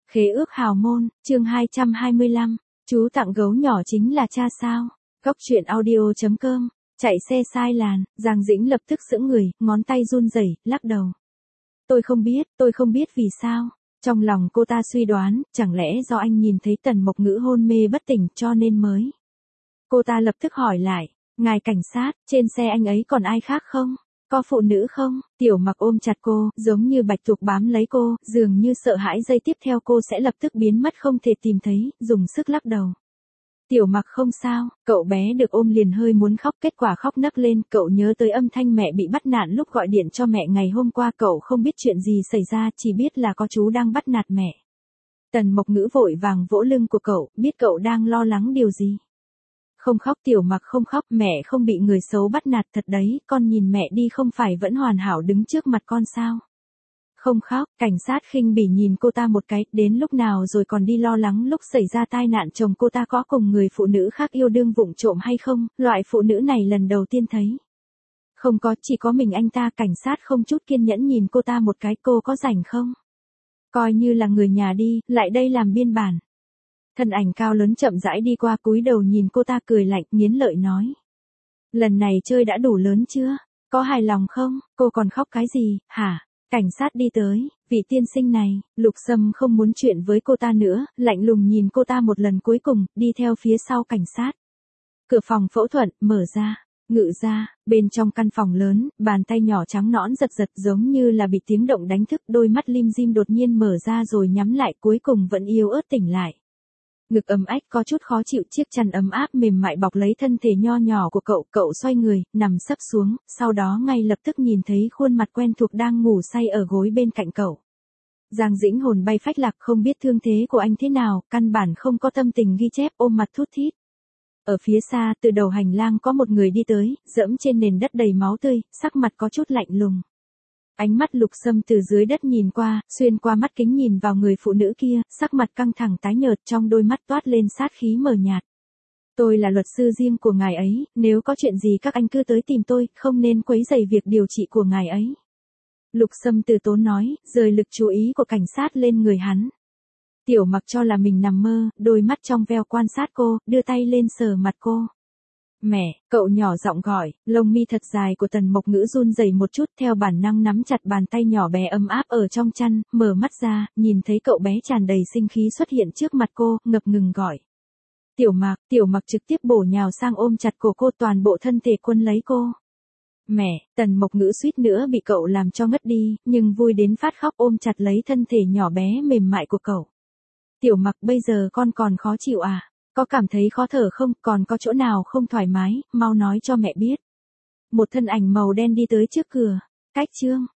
Khế ước hào môn, chương 225, chú tặng gấu nhỏ chính là cha sao? Góc truyện audio.com, chạy xe sai làn, Giang Dĩnh lập tức sững người, ngón tay run rẩy, lắc đầu. Tôi không biết vì sao. Trong lòng cô ta suy đoán, chẳng lẽ do anh nhìn thấy Tần Mộc Ngữ hôn mê bất tỉnh cho nên mới. Cô ta lập tức hỏi lại, ngài cảnh sát, trên xe anh ấy còn ai khác không? Có phụ nữ không? Tiểu Mặc ôm chặt cô, giống như bạch tuộc bám lấy cô, dường như sợ hãi giây tiếp theo cô sẽ lập tức biến mất không thể tìm thấy, dùng sức lắc đầu. Tiểu Mặc không sao, cậu bé được ôm liền hơi muốn khóc, kết quả khóc nấc lên, cậu nhớ tới âm thanh mẹ bị bắt nạt lúc gọi điện cho mẹ ngày hôm qua, cậu không biết chuyện gì xảy ra, chỉ biết là có chú đang bắt nạt mẹ. Tần Mộc Ngữ vội vàng vỗ lưng của cậu, biết cậu đang lo lắng điều gì. Không khóc Tiểu Mặc không khóc, mẹ không bị người xấu bắt nạt thật đấy, con nhìn mẹ đi không phải vẫn hoàn hảo đứng trước mặt con sao. Không khóc, cảnh sát khinh bỉ nhìn cô ta một cái, đến lúc nào rồi còn đi lo lắng lúc xảy ra tai nạn chồng cô ta có cùng người phụ nữ khác yêu đương vụng trộm hay không, loại phụ nữ này lần đầu tiên thấy. Không có, chỉ có mình anh ta. Cảnh sát không chút kiên nhẫn nhìn cô ta một cái, cô có rảnh không? Coi như là người nhà đi, lại đây làm biên bản. Thân ảnh cao lớn chậm rãi đi qua, cúi đầu nhìn cô ta cười lạnh, nghiến lợi nói. Lần này chơi đã đủ lớn chưa? Có hài lòng không? Cô còn khóc cái gì, hả? Cảnh sát đi tới, vị tiên sinh này, Lục Sâm không muốn chuyện với cô ta nữa, lạnh lùng nhìn cô ta một lần cuối cùng, đi theo phía sau cảnh sát. Cửa phòng phẫu thuật, mở ra. Ngự ra, bên trong căn phòng lớn, bàn tay nhỏ trắng nõn giật giật giống như là bị tiếng động đánh thức, đôi mắt lim dim đột nhiên mở ra rồi nhắm lại, cuối cùng vẫn yếu ớt tỉnh lại. Ngực ấm ách có chút khó chịu, chiếc chăn ấm áp mềm mại bọc lấy thân thể nho nhỏ của cậu xoay người, nằm sấp xuống, sau đó ngay lập tức nhìn thấy khuôn mặt quen thuộc đang ngủ say ở gối bên cạnh cậu. Giang Dĩnh hồn bay phách lạc, không biết thương thế của anh thế nào, căn bản không có tâm tình ghi chép, ôm mặt thút thít. Ở phía xa, từ đầu hành lang có một người đi tới, dẫm trên nền đất đầy máu tươi, sắc mặt có chút lạnh lùng. Ánh mắt Lục Sâm từ dưới đất nhìn qua, xuyên qua mắt kính nhìn vào người phụ nữ kia, sắc mặt căng thẳng tái nhợt, trong đôi mắt toát lên sát khí mờ nhạt. Tôi là luật sư riêng của ngài ấy, nếu có chuyện gì các anh cứ tới tìm tôi, không nên quấy rầy việc điều trị của ngài ấy. Lục Sâm từ tốn nói, rời lực chú ý của cảnh sát lên người hắn. Tiểu Mặc cho là mình nằm mơ, đôi mắt trong veo quan sát cô, đưa tay lên sờ mặt cô. Mẹ, cậu nhỏ giọng gọi, lông mi thật dài của Tần Mộc Ngữ run rẩy một chút, theo bản năng nắm chặt bàn tay nhỏ bé ấm áp ở trong chăn, mở mắt ra, nhìn thấy cậu bé tràn đầy sinh khí xuất hiện trước mặt cô, ngập ngừng gọi. Tiểu Mặc trực tiếp bổ nhào sang ôm chặt cổ cô, toàn bộ thân thể quân lấy cô. Mẹ, Tần Mộc Ngữ suýt nữa bị cậu làm cho ngất đi, nhưng vui đến phát khóc ôm chặt lấy thân thể nhỏ bé mềm mại của cậu. Tiểu Mặc, bây giờ con còn khó chịu à? Có cảm thấy khó thở không, còn có chỗ nào không thoải mái, mau nói cho mẹ biết. Một thân ảnh màu đen đi tới trước cửa. Cách chương.